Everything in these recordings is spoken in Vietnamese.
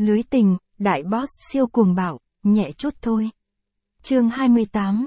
Lưới tình, đại boss siêu cuồng bạo, nhẹ chút thôi. Chương 28,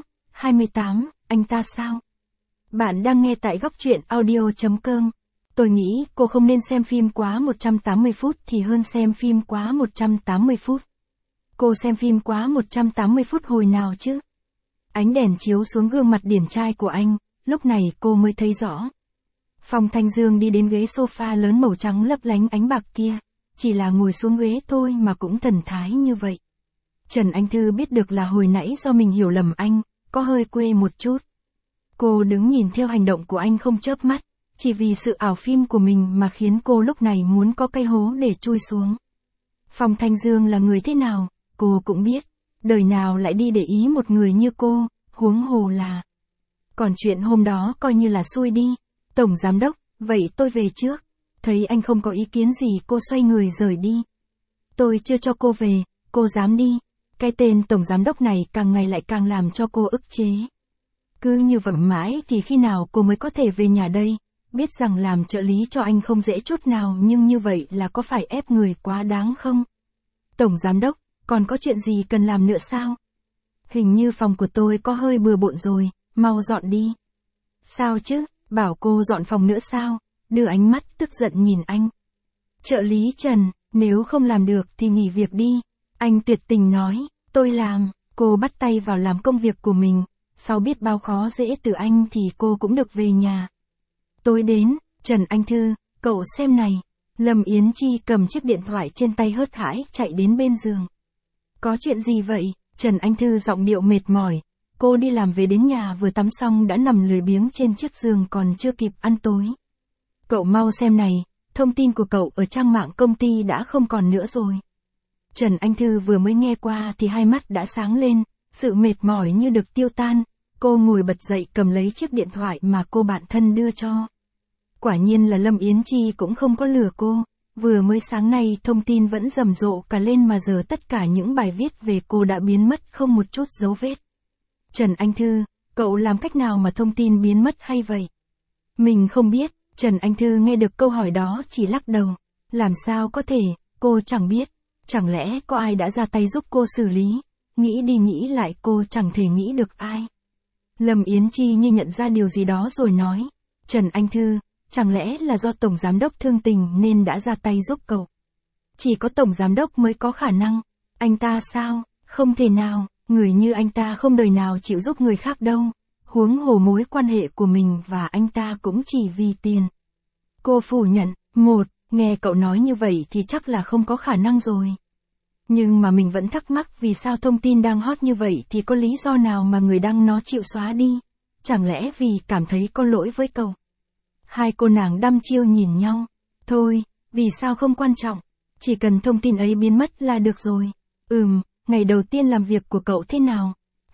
anh ta sao? Bạn đang nghe tại góc truyện audio.com. Tôi nghĩ cô không nên xem phim quá 180 phút thì hơn xem phim quá 180 phút. Cô xem phim quá 180 phút hồi nào chứ? Ánh đèn chiếu xuống gương mặt điển trai của anh, lúc này cô mới thấy rõ. Phong Thanh Dương đi đến ghế sofa lớn màu trắng lấp lánh ánh bạc kia, chỉ là ngồi xuống ghế thôi mà cũng thần thái như vậy. Trần Anh Thư biết được là hồi nãy do mình hiểu lầm anh, có hơi quê một chút. Cô đứng nhìn theo hành động của anh không chớp mắt, chỉ vì sự ảo phim của mình mà khiến cô lúc này muốn có cái hố để chui xuống. Phong Thanh Dương là người thế nào, cô cũng biết, đời nào lại đi để ý một người như cô, huống hồ là. Còn chuyện hôm đó coi như là xui đi, Tổng Giám Đốc, vậy tôi về trước. Thấy anh không có ý kiến gì cô xoay người rời đi. Tôi chưa cho cô về, cô dám đi. Cái tên Tổng Giám Đốc này càng ngày lại càng làm cho cô ức chế. Cứ như vậy mãi thì khi nào cô mới có thể về nhà đây? Biết rằng làm trợ lý cho anh không dễ chút nào nhưng như vậy là có phải ép người quá đáng không? Tổng Giám Đốc, còn có chuyện gì cần làm nữa sao? Hình như phòng của tôi có hơi bừa bộn rồi, mau dọn đi. Sao chứ, bảo cô dọn phòng nữa sao? Đưa ánh mắt tức giận nhìn anh. Trợ lý Trần, nếu không làm được thì nghỉ việc đi. Anh tuyệt tình nói, tôi làm. Cô bắt tay vào làm công việc của mình. Sau biết bao khó dễ từ anh thì cô cũng được về nhà. Tối đến, Trần Anh Thư, cậu xem này. Lâm Yến Chi cầm chiếc điện thoại trên tay hớt hải chạy đến bên giường. Có chuyện gì vậy? Trần Anh Thư giọng điệu mệt mỏi. Cô đi làm về đến nhà vừa tắm xong đã nằm lười biếng trên chiếc giường còn chưa kịp ăn tối. Cậu mau xem này, thông tin của cậu ở trang mạng công ty đã không còn nữa rồi. Trần Anh Thư vừa mới nghe qua thì hai mắt đã sáng lên, sự mệt mỏi như được tiêu tan. Cô ngồi bật dậy cầm lấy chiếc điện thoại mà cô bạn thân đưa cho. Quả nhiên là Lâm Yến Chi cũng không có lừa cô. Vừa mới sáng nay thông tin vẫn rầm rộ cả lên mà giờ tất cả những bài viết về cô đã biến mất không một chút dấu vết. Trần Anh Thư, cậu làm cách nào mà thông tin biến mất hay vậy? Mình không biết. Trần Anh Thư nghe được câu hỏi đó chỉ lắc đầu. Làm sao có thể, cô chẳng biết. Chẳng lẽ có ai đã ra tay giúp cô xử lý? Nghĩ đi nghĩ lại cô chẳng thể nghĩ được ai. Lâm Yến Chi như nhận ra điều gì đó rồi nói. Trần Anh Thư, chẳng lẽ là do Tổng Giám Đốc thương tình nên đã ra tay giúp cậu? Chỉ có Tổng Giám Đốc mới có khả năng. Anh ta sao? Không thể nào, người như anh ta không đời nào chịu giúp người khác đâu. Huống hồ mối quan hệ của mình và anh ta cũng chỉ vì tiền. Cô phủ nhận, nghe cậu nói như vậy thì chắc là không có khả năng rồi. Nhưng mà mình vẫn thắc mắc vì sao thông tin đang hot như vậy thì có lý do nào mà người đăng nó chịu xóa đi? Chẳng lẽ vì cảm thấy có lỗi với cậu? Hai cô nàng đăm chiêu nhìn nhau. Thôi, vì sao không quan trọng? Chỉ cần thông tin ấy biến mất là được rồi. Ngày đầu tiên làm việc của cậu thế nào?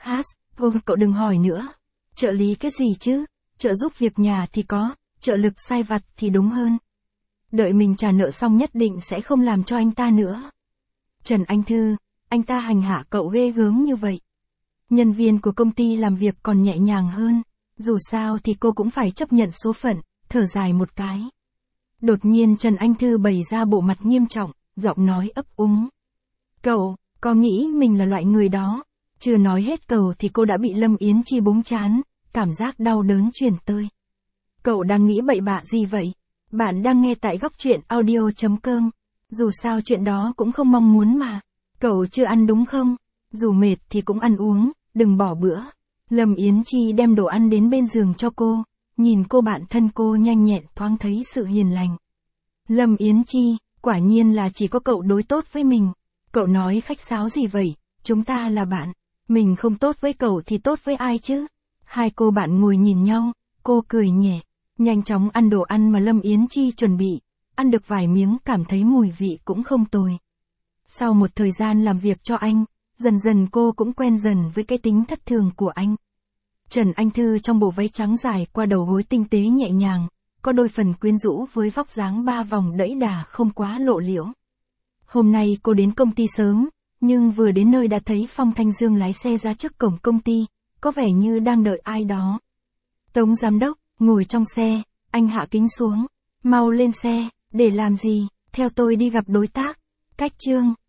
Cậu đừng hỏi nữa. Trợ lý cái gì chứ? Trợ giúp việc nhà thì có, trợ lực sai vặt thì đúng hơn. Đợi mình trả nợ xong nhất định sẽ không làm cho anh ta nữa. Trần Anh Thư, anh ta hành hạ cậu ghê gớm như vậy. Nhân viên của công ty làm việc còn nhẹ nhàng hơn. Dù sao thì cô cũng phải chấp nhận số phận, thở dài một cái. Đột nhiên Trần Anh Thư bày ra bộ mặt nghiêm trọng, giọng nói ấp úng. Cậu, có nghĩ mình là loại người đó? Chưa nói hết câu thì cô đã bị Lâm Yến Chi búng trán, cảm giác đau đớn truyền tới. Cậu đang nghĩ bậy bạ gì vậy? Bạn đang nghe tại góc truyện audio.com. Dù sao chuyện đó cũng không mong muốn mà. Cậu chưa ăn đúng không? Dù mệt thì cũng ăn uống, đừng bỏ bữa. Lâm Yến Chi đem đồ ăn đến bên giường cho cô. Nhìn cô bạn thân cô nhanh nhẹn thoáng thấy sự hiền lành. Lâm Yến Chi, quả nhiên là chỉ có cậu đối tốt với mình. Cậu nói khách sáo gì vậy? Chúng ta là bạn. Mình không tốt với cậu thì tốt với ai chứ? Hai cô bạn ngồi nhìn nhau, cô cười nhẹ, nhanh chóng ăn đồ ăn mà Lâm Yến Chi chuẩn bị. Ăn được vài miếng cảm thấy mùi vị cũng không tồi. Sau một thời gian làm việc cho anh, dần dần cô cũng quen dần với cái tính thất thường của anh. Trần Anh Thư trong bộ váy trắng dài qua đầu gối tinh tế nhẹ nhàng, có đôi phần quyến rũ với vóc dáng ba vòng đẫy đà không quá lộ liễu. Hôm nay cô đến công ty sớm, nhưng vừa đến nơi đã thấy Phong Thanh Dương lái xe ra trước cổng công ty, có vẻ như đang đợi ai đó. Tống Giám Đốc, ngồi trong xe, anh hạ kính xuống. Mau lên xe, để làm gì? Theo tôi đi gặp đối tác. Cách chương.